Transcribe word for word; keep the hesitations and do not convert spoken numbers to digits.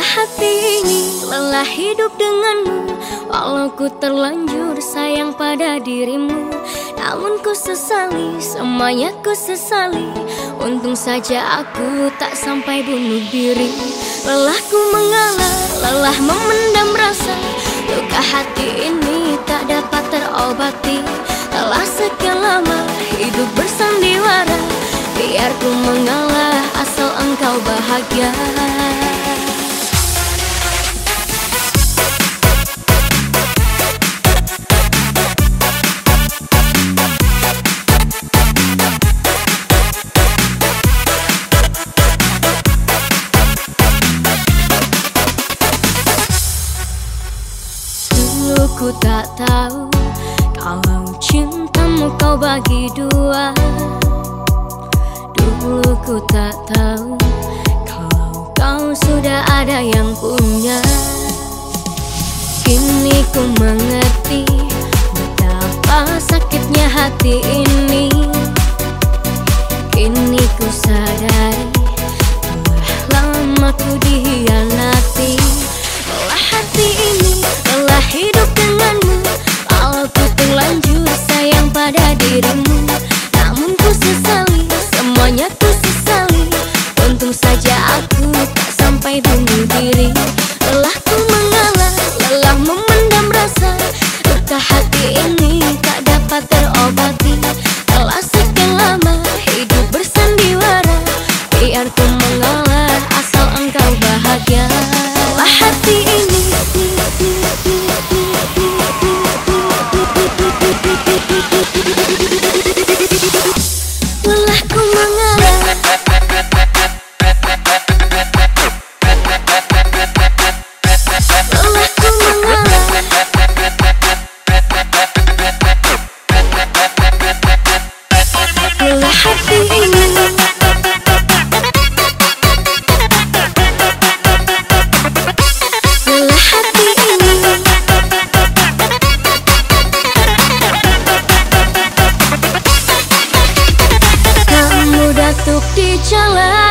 hati ini, lelah hidup denganmu. Walau ku terlanjur sayang pada dirimu, namun ku sesali, semuanya ku sesali. Untung saja aku tak sampai bunuh diri. Lelah ku mengalah, lelah memendam rasa. Luka hati ini tak dapat terobati. Telah sekian lama hidup bersandiwara, biar ku mengalah asal engkau bahagia. Dulu ku tak tahu kalau cintamu kau bagi dua. Dulu ku tak tahu kalau kau sudah ada yang punya. Kini ku mengerti betapa sakitnya hati ini. Kini ku sadari telah lama ku dihianati. Lelah hati ini, lelah hidup denganmu. Walau ku terlanjur sayang pada dirimu, namun ku sesali, semuanya ku sesali. Untung saja aku tak sampai bunuh diri. Lelah ku mengalah, lelah memendam rasa. Luka hati ini tak dapat terobati. Telah sekian lama hidup bersandiwara, biar ku mengalah asal engkau bahagia. Lelah hati ini, lelah ku mengalah. Lelah ku mengalah. Lelah hati ini. Lelah hati ini. Kamu datuk di jalan,